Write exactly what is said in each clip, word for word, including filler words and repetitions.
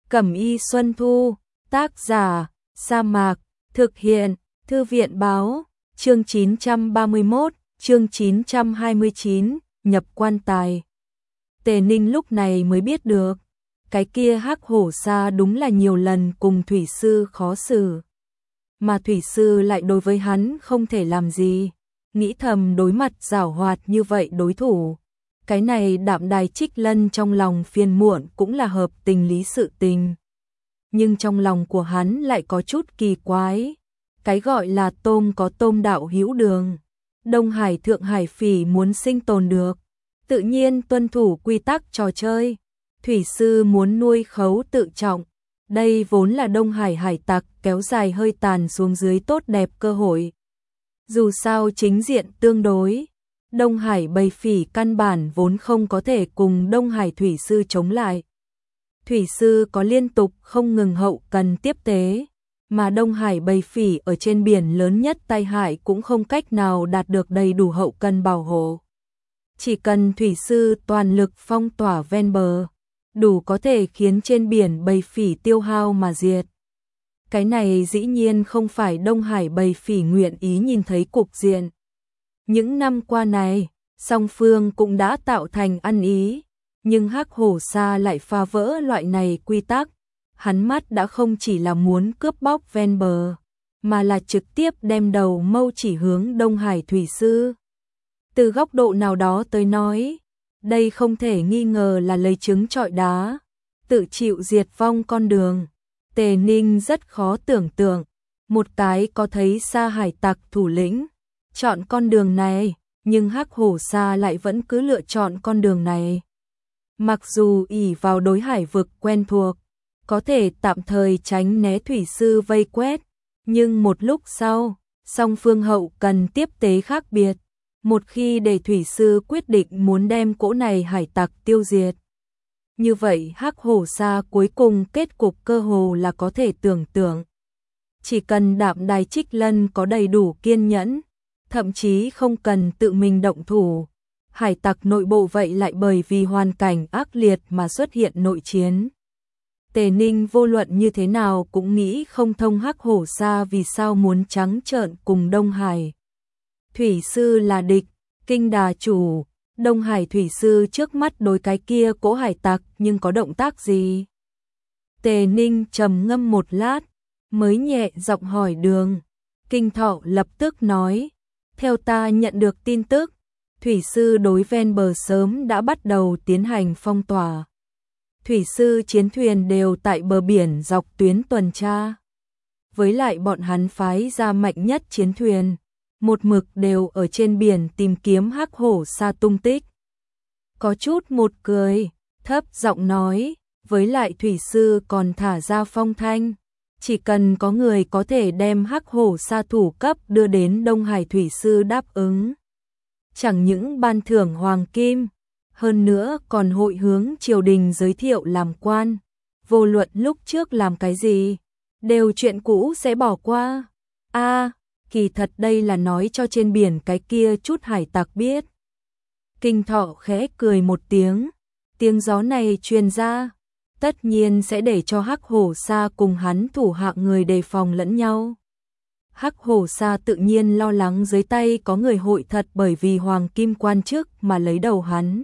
Cẩm y Xuân Thu, tác giả, Sa Mạc, thực hiện, Thư viện báo, chương chín trăm ba mươi mốt, chương chín trăm hai mươi chín, nhập quan tài. Tề Ninh lúc này mới biết được, cái kia Hắc Hổ Sa đúng là nhiều lần cùng thủy sư khó xử. Mà thủy sư lại đối với hắn không thể làm gì, nghĩ thầm đối mặt giảo hoạt như vậy đối thủ. Cái này Đạm Đài Trích Lân trong lòng phiền muộn cũng là hợp tình lý sự tình. Nhưng trong lòng của hắn lại có chút kỳ quái. Cái gọi là tôm có tôm đạo hữu đường. Đông Hải Thượng Hải Phỉ muốn sinh tồn được, tự nhiên tuân thủ quy tắc trò chơi. Thủy sư muốn nuôi khấu tự trọng. Đây vốn là Đông Hải hải tặc kéo dài hơi tàn xuống dưới tốt đẹp cơ hội. Dù sao chính diện tương đối, Đông Hải bầy phỉ căn bản vốn không có thể cùng Đông Hải thủy sư chống lại. Thủy sư có liên tục không ngừng hậu cần tiếp tế, mà Đông Hải bầy phỉ ở trên biển lớn nhất tai hại cũng không cách nào đạt được đầy đủ hậu cần bảo hộ. Chỉ cần thủy sư toàn lực phong tỏa ven bờ, đủ có thể khiến trên biển bầy phỉ tiêu hao mà diệt. Cái này dĩ nhiên không phải Đông Hải bầy phỉ nguyện ý nhìn thấy cục diện. Những năm qua này, song phương cũng đã tạo thành ăn ý, nhưng Hắc Hổ Sa lại phá vỡ loại này quy tắc. Hắn mắt đã không chỉ là muốn cướp bóc ven bờ, mà là trực tiếp đem đầu mâu chỉ hướng Đông Hải thủy sư. Từ góc độ nào đó tới nói, đây không thể nghi ngờ là lấy trứng trọi đá, tự chịu diệt vong con đường. Tề Ninh rất khó tưởng tượng, một cái có thấy Sa hải tặc thủ lĩnh chọn con đường này, nhưng Hắc Hổ Sa lại vẫn cứ lựa chọn con đường này. Mặc dù ỷ vào đối hải vực quen thuộc, có thể tạm thời tránh né thủy sư vây quét, nhưng một lúc sau, song phương hậu cần tiếp tế khác biệt. Một khi để thủy sư quyết định muốn đem cỗ này hải tặc tiêu diệt, như vậy Hắc Hổ Sa cuối cùng kết cục cơ hồ là có thể tưởng tượng. Chỉ cần Đạm Đài Trích Lân có đầy đủ kiên nhẫn, thậm chí không cần tự mình động thủ, hải tặc nội bộ vậy lại bởi vì hoàn cảnh ác liệt mà xuất hiện nội chiến. Tề Ninh vô luận như thế nào cũng nghĩ không thông Hắc Hổ Sa vì sao muốn trắng trợn cùng Đông Hải thủy sư là địch. Kinh đà chủ, Đông Hải thủy sư trước mắt đối cái kia cỗ hải tặc nhưng có động tác gì? Tề Ninh trầm ngâm một lát, mới nhẹ giọng hỏi Đường. Kinh Thọ lập tức nói, theo ta nhận được tin tức, thủy sư đối ven bờ sớm đã bắt đầu tiến hành phong tỏa. Thủy sư chiến thuyền đều tại bờ biển dọc tuyến tuần tra. Với lại bọn hắn phái ra mạnh nhất chiến thuyền, một mực đều ở trên biển tìm kiếm Hắc Hổ Sa tung tích. Có chút một cười, thấp giọng nói, với lại thủy sư còn thả ra phong thanh, chỉ cần có người có thể đem Hắc Hổ Sa thủ cấp đưa đến Đông Hải thủy sư đáp ứng, chẳng những ban thưởng hoàng kim, hơn nữa còn hội hướng triều đình giới thiệu làm quan, vô luận lúc trước làm cái gì, đều chuyện cũ sẽ bỏ qua. A, kỳ thật đây là nói cho trên biển cái kia chút hải tặc biết. Kinh Thọ khẽ cười một tiếng, tiếng gió này truyền ra, tất nhiên sẽ để cho Hắc Hổ Sa cùng hắn thủ hạ người đề phòng lẫn nhau. Hắc Hổ Sa tự nhiên lo lắng dưới tay có người hội thật bởi vì hoàng kim quan chức mà lấy đầu hắn.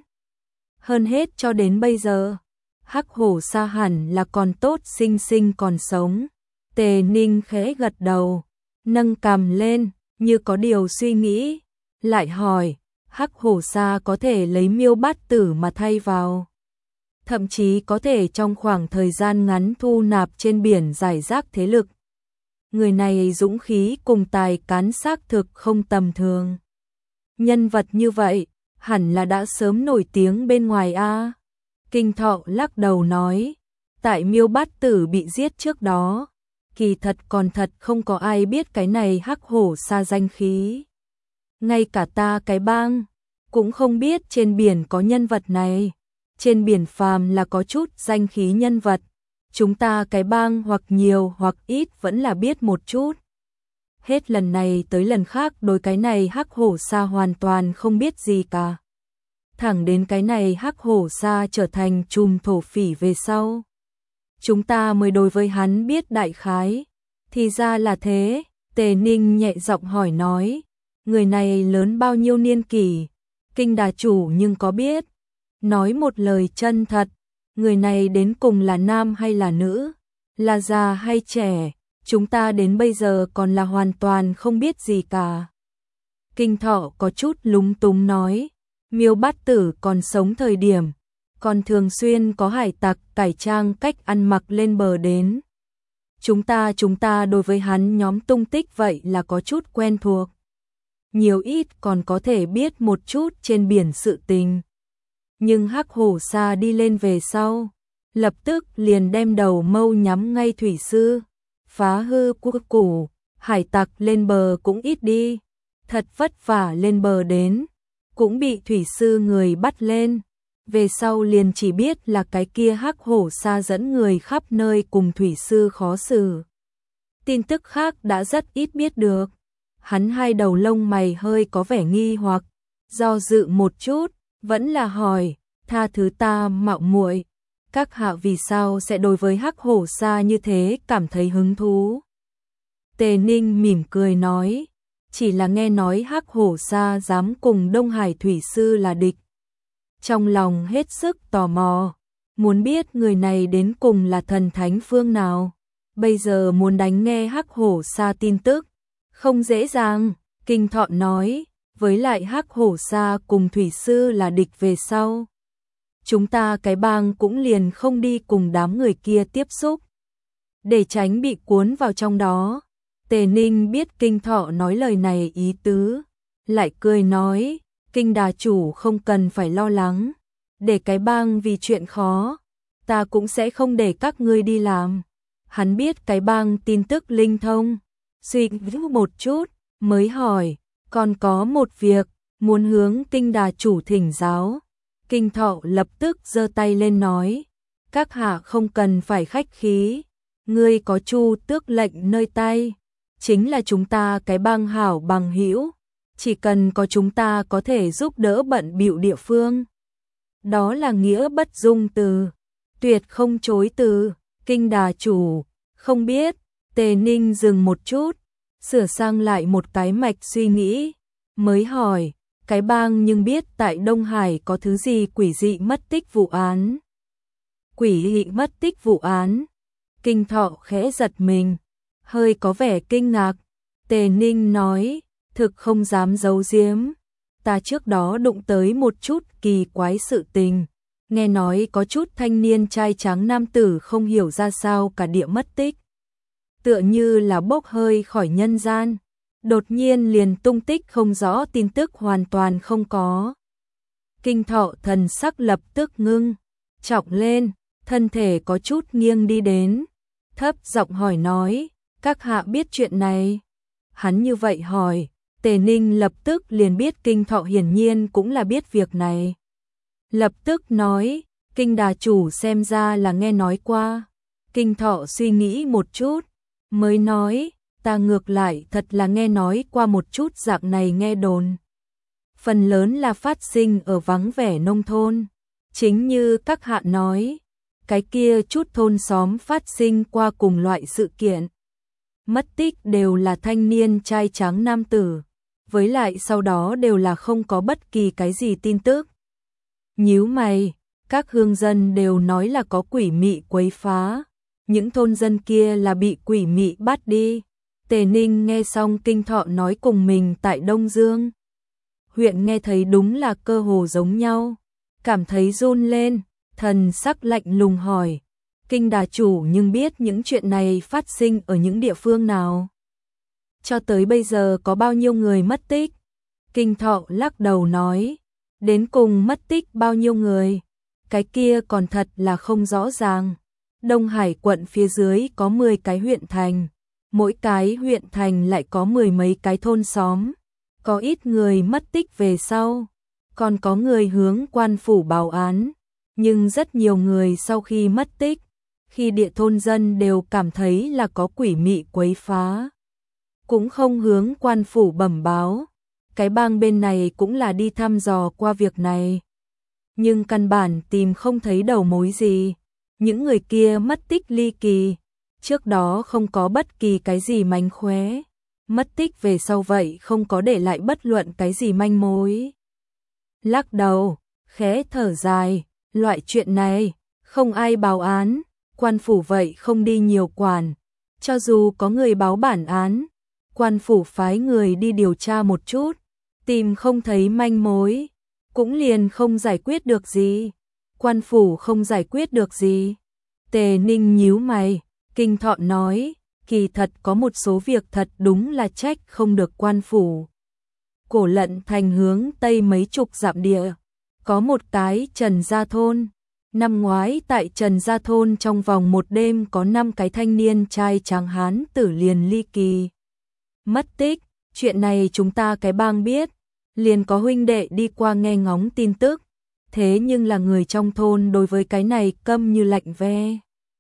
Hơn hết cho đến bây giờ, Hắc Hổ Sa hẳn là còn tốt sinh sinh còn sống. Tề Ninh khẽ gật đầu, nâng cằm lên, như có điều suy nghĩ, lại hỏi, Hắc Hổ Sa có thể lấy Miêu Bát Tử mà thay vào, thậm chí có thể trong khoảng thời gian ngắn thu nạp trên biển giải rác thế lực. Người này dũng khí cùng tài cán xác thực không tầm thường. Nhân vật như vậy, hẳn là đã sớm nổi tiếng bên ngoài a. Kinh Thọ lắc đầu nói, tại Miêu Bát Tử bị giết trước đó, kỳ thật còn thật không có ai biết cái này Hắc Hổ Sa danh khí. Ngay cả ta cái bang, cũng không biết trên biển có nhân vật này. Trên biển phàm là có chút danh khí nhân vật, chúng ta cái bang hoặc nhiều hoặc ít vẫn là biết một chút. Hết lần này tới lần khác đối cái này Hắc Hổ Sa hoàn toàn không biết gì cả. Thẳng đến cái này Hắc Hổ Sa trở thành trùm thổ phỉ về sau, chúng ta mới đối với hắn biết đại khái. Thì ra là thế, Tề Ninh nhẹ giọng hỏi nói, người này lớn bao nhiêu niên kỷ? Kinh đà chủ nhưng có biết? Nói một lời chân thật, người này đến cùng là nam hay là nữ? Là già hay trẻ? Chúng ta đến bây giờ còn là hoàn toàn không biết gì cả. Kinh Thọ có chút lúng túng nói, Miêu Bát Tử còn sống thời điểm, còn thường xuyên có hải tặc cải trang cách ăn mặc lên bờ đến. Chúng ta chúng ta đối với hắn nhóm tung tích vậy là có chút quen thuộc. Nhiều ít còn có thể biết một chút trên biển sự tình. Nhưng Hắc Hổ Sa đi lên về sau, lập tức liền đem đầu mâu nhắm ngay thủy sư, phá hư quốc củ, hải tặc lên bờ cũng ít đi, thật vất vả lên bờ đến, cũng bị thủy sư người bắt lên, về sau liền chỉ biết là cái kia Hắc Hổ Sa dẫn người khắp nơi cùng thủy sư khó xử. Tin tức khác đã rất ít biết được. Hắn hai đầu lông mày hơi có vẻ nghi hoặc, do dự một chút, vẫn là hỏi, tha thứ ta mạo muội, các hạ vì sao sẽ đối với Hắc Hổ Sa như thế cảm thấy hứng thú? Tề Ninh mỉm cười nói, chỉ là nghe nói Hắc Hổ Sa dám cùng Đông Hải thủy sư là địch. Trong lòng hết sức tò mò, muốn biết người này đến cùng là thần thánh phương nào. Bây giờ muốn đánh nghe Hắc Hổ Sa tin tức, không dễ dàng. Kinh Thọ nói, với lại Hắc Hổ Sa cùng thủy sư là địch về sau, chúng ta cái bang cũng liền không đi cùng đám người kia tiếp xúc, để tránh bị cuốn vào trong đó. Tề Ninh biết Kinh Thọ nói lời này ý tứ, lại cười nói, Kinh đà chủ không cần phải lo lắng, để cái bang vì chuyện khó, ta cũng sẽ không để các ngươi đi làm. Hắn biết cái bang tin tức linh thông, suy nghĩ một chút, mới hỏi, còn có một việc, muốn hướng Kinh đà chủ thỉnh giáo. Kinh Thọ lập tức giơ tay lên nói, các hạ không cần phải khách khí, ngươi có Chu Tước lệnh nơi tay, chính là chúng ta cái bang hảo bằng hữu, chỉ cần có chúng ta có thể giúp đỡ bận bịu địa phương. Đó là nghĩa bất dung từ, tuyệt không chối từ. Kinh đà chủ, không biết. Tề Ninh dừng một chút, sửa sang lại một cái mạch suy nghĩ, mới hỏi, cái bang nhưng biết tại Đông Hải có thứ gì quỷ dị mất tích vụ án. Quỷ dị mất tích vụ án. Kinh Thọ khẽ giật mình, hơi có vẻ kinh ngạc. Tề Ninh nói, thực không dám giấu giếm, ta trước đó đụng tới một chút kỳ quái sự tình, nghe nói có chút thanh niên trai trắng nam tử không hiểu ra sao cả địa mất tích, tựa như là bốc hơi khỏi nhân gian, đột nhiên liền tung tích không rõ, tin tức hoàn toàn không có. Kinh Thọ thần sắc lập tức ngưng trọng lên, thân thể có chút nghiêng đi đến, thấp giọng hỏi nói, các hạ biết chuyện này? Hắn như vậy hỏi, Tề Ninh lập tức liền biết Kinh Thọ hiển nhiên cũng là biết việc này. Lập tức nói, Kinh đà chủ xem ra là nghe nói qua. Kinh Thọ suy nghĩ một chút, mới nói, ta ngược lại thật là nghe nói qua một chút dạng này nghe đồn. Phần lớn là phát sinh ở vắng vẻ nông thôn, chính như các hạ nói, cái kia chút thôn xóm phát sinh qua cùng loại sự kiện. Mất tích đều là thanh niên trai trắng nam tử, với lại sau đó đều là không có bất kỳ cái gì tin tức. Nhíu mày, các hương dân đều nói là có quỷ mị quấy phá, những thôn dân kia là bị quỷ mị bắt đi. Tề Ninh nghe xong Kinh Thọ nói cùng mình tại Đông Dương huyện nghe thấy đúng là cơ hồ giống nhau, cảm thấy run lên, thần sắc lạnh lùng hỏi, Kinh đà chủ nhưng biết những chuyện này phát sinh ở những địa phương nào? Cho tới bây giờ có bao nhiêu người mất tích? Kinh Thọ lắc đầu nói, đến cùng mất tích bao nhiêu người? Cái kia còn thật là không rõ ràng. Đông Hải quận phía dưới có mười cái huyện thành, mỗi cái huyện thành lại có mười mấy cái thôn xóm, có ít người mất tích về sau, còn có người hướng quan phủ báo án, nhưng rất nhiều người sau khi mất tích, khi địa thôn dân đều cảm thấy là có quỷ mị quấy phá, cũng không hướng quan phủ bẩm báo. Cái bang bên này cũng là đi thăm dò qua việc này, nhưng căn bản tìm không thấy đầu mối gì. những người kia mất tích ly kỳ, trước đó không có bất kỳ cái gì mánh khóe, mất tích về sau vậy không có để lại bất luận cái gì manh mối. Lắc đầu, khẽ thở dài, loại chuyện này, không ai báo án, quan phủ vậy không đi nhiều quản, cho dù có người báo bản án, quan phủ phái người đi điều tra một chút, tìm không thấy manh mối, cũng liền không giải quyết được gì. Quan phủ không giải quyết được gì. Tề Ninh nhíu mày, kinh thọn nói, kỳ thật có một số việc thật đúng là trách không được quan phủ. Cổ Lận Thành hướng tây mấy chục dặm địa, có một cái Trần Gia Thôn. Năm ngoái tại Trần Gia Thôn trong vòng một đêm có năm cái thanh niên trai tráng hán tử liền ly kỳ. Mất tích, chuyện này chúng ta cái bang biết, liền có huynh đệ đi qua nghe ngóng tin tức. Thế nhưng là người trong thôn đối với cái này câm như lạnh ve.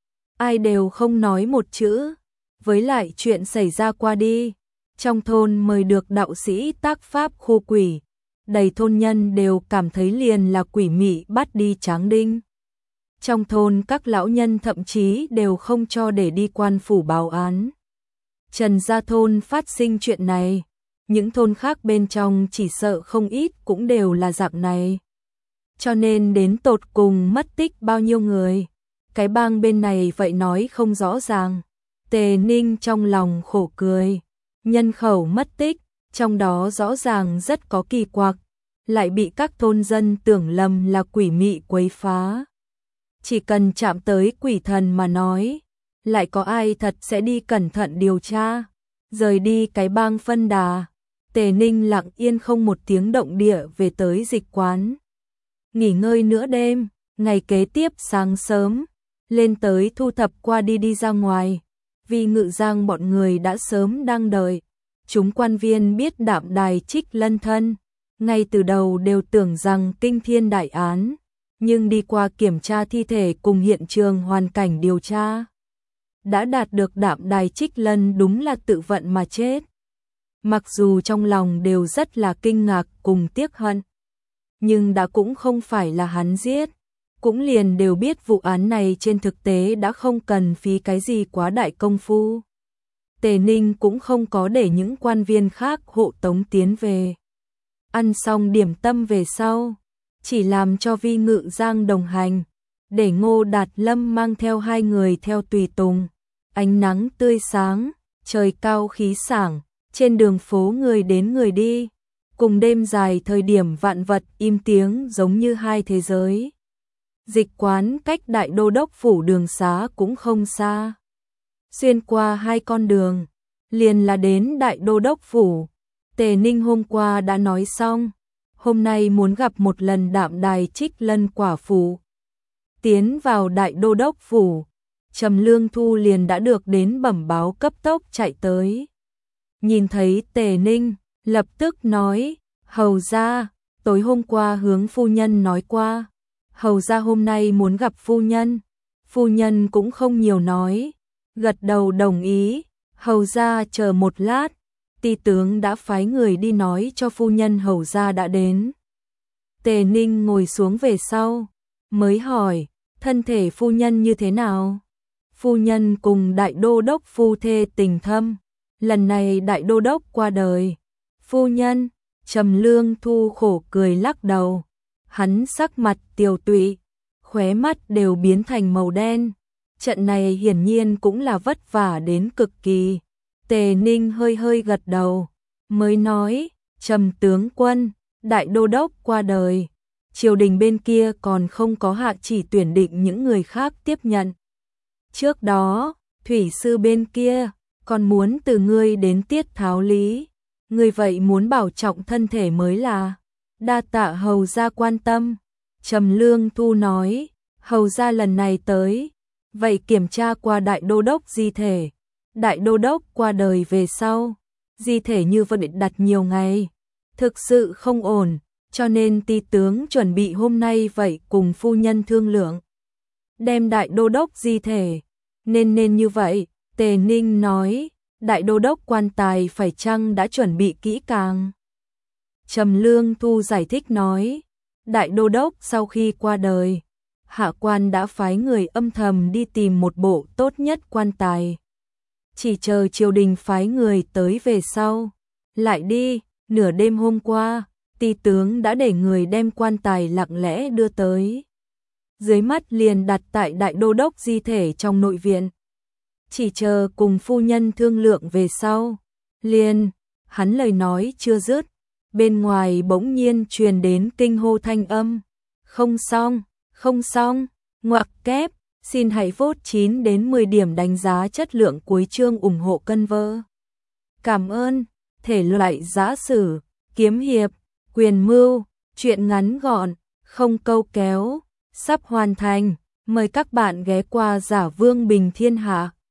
Ai đều không nói một chữ, với lại chuyện xảy ra qua đi. Trong thôn mời được đạo sĩ tác pháp khô quỷ, đầy thôn nhân đều cảm thấy liền là quỷ mị bắt đi tráng đinh. Trong thôn các lão nhân thậm chí đều không cho để đi quan phủ báo án. Trần Gia Thôn phát sinh chuyện này, những thôn khác bên trong chỉ sợ không ít cũng đều là dạng này. Cho nên đến tột cùng mất tích bao nhiêu người, cái bang bên này vậy nói không rõ ràng. Tề Ninh trong lòng khổ cười, nhân khẩu mất tích, trong đó rõ ràng rất có kỳ quặc, lại bị các thôn dân tưởng lầm là quỷ mị quấy phá. Chỉ cần chạm tới quỷ thần mà nói, lại có ai thật sẽ đi cẩn thận điều tra, rời đi cái bang phân đà. Tề Ninh lặng yên không một tiếng động địa về tới dịch quán. Nghỉ ngơi nửa đêm, ngày kế tiếp sáng sớm, lên tới thu thập qua đi đi ra ngoài, vì Ngự Giang bọn người đã sớm đang đợi. Chúng quan viên biết Đạm Đài Trích Lân thân, ngay từ đầu đều tưởng rằng kinh thiên đại án, nhưng đi qua kiểm tra thi thể cùng hiện trường hoàn cảnh điều tra, đã đạt được Đạm Đài Trích Lân đúng là tự vận mà chết. Mặc dù trong lòng đều rất là kinh ngạc cùng tiếc hận, nhưng đã cũng không phải là hắn giết, cũng liền đều biết vụ án này trên thực tế đã không cần phí cái gì quá đại công phu. Tề Ninh cũng không có để những quan viên khác hộ tống tiến về. Ăn xong điểm tâm về sau, chỉ làm cho Vi Ngự Giang đồng hành, để Ngô Đạt Lâm mang theo hai người theo tùy tùng. Ánh nắng tươi sáng, trời cao khí sảng, trên đường phố người đến người đi, cùng đêm dài thời điểm vạn vật im tiếng giống như hai thế giới. Dịch quán cách Đại Đô Đốc phủ đường xá cũng không xa. Xuyên qua hai con đường, liền là đến Đại Đô Đốc phủ. Tề Ninh hôm qua đã nói xong, hôm nay muốn gặp một lần Đạm Đài Trích Lân quả phủ. Tiến vào Đại Đô Đốc phủ, Trầm Lương Thu liền đã được đến bẩm báo cấp tốc chạy tới. Nhìn thấy Tề Ninh, lập tức nói, hầu gia, tối hôm qua hướng phu nhân nói qua, hầu gia hôm nay muốn gặp phu nhân. Phu nhân cũng không nhiều nói, gật đầu đồng ý, hầu gia chờ một lát, ti tướng đã phái người đi nói cho phu nhân hầu gia đã đến. Tề Ninh ngồi xuống về sau, mới hỏi, thân thể phu nhân như thế nào? Phu nhân cùng Đại Đô Đốc phu thê tình thâm, lần này Đại Đô Đốc qua đời. Phu nhân, Trầm Lương Thu khổ cười lắc đầu, hắn sắc mặt tiều tụy, khóe mắt đều biến thành màu đen. Trận này hiển nhiên cũng là vất vả đến cực kỳ. Tề Ninh hơi hơi gật đầu, mới nói, Trầm tướng quân, Đại Đô Đốc qua đời, triều đình bên kia còn không có hạ chỉ tuyển định những người khác tiếp nhận. Trước đó, thủy sư bên kia còn muốn từ ngươi đến tiết tháo lý, ngươi vậy muốn bảo trọng thân thể mới là. Đa tạ hầu gia quan tâm. Trầm Lương Thu nói, hầu gia lần này tới, vậy kiểm tra qua Đại Đô Đốc di thể. Đại Đô Đốc qua đời về sau, di thể như vẫn đặt nhiều ngày, thực sự không ổn, cho nên ti tướng chuẩn bị hôm nay vậy cùng phu nhân thương lượng, đem Đại Đô Đốc di thể. Nên nên như vậy, Tề Ninh nói, Đại Đô Đốc quan tài phải chăng đã chuẩn bị kỹ càng? Trầm Lương Thu giải thích nói, Đại Đô Đốc sau khi qua đời, hạ quan đã phái người âm thầm đi tìm một bộ tốt nhất quan tài. Chỉ chờ triều đình phái người tới về sau. Lại đi, nửa đêm hôm qua, ty tướng đã để người đem quan tài lặng lẽ đưa tới. Dưới mắt liền đặt tại đại đô đốc di thể trong nội viện. Chỉ chờ cùng phu nhân thương lượng về sau. Liền, hắn lời nói chưa dứt, bên ngoài bỗng nhiên truyền đến kinh hô thanh âm. Không xong, không xong, ngoặc kép, xin hãy vote chín đến mười điểm đánh giá chất lượng cuối chương ủng hộ cân vơ. Cảm ơn, thể loại giã sử, kiếm hiệp, quyền mưu, truyện ngắn gọn, không câu kéo, sắp hoàn thành, mời các bạn ghé qua Giả Vương Bình Thiên Hạ.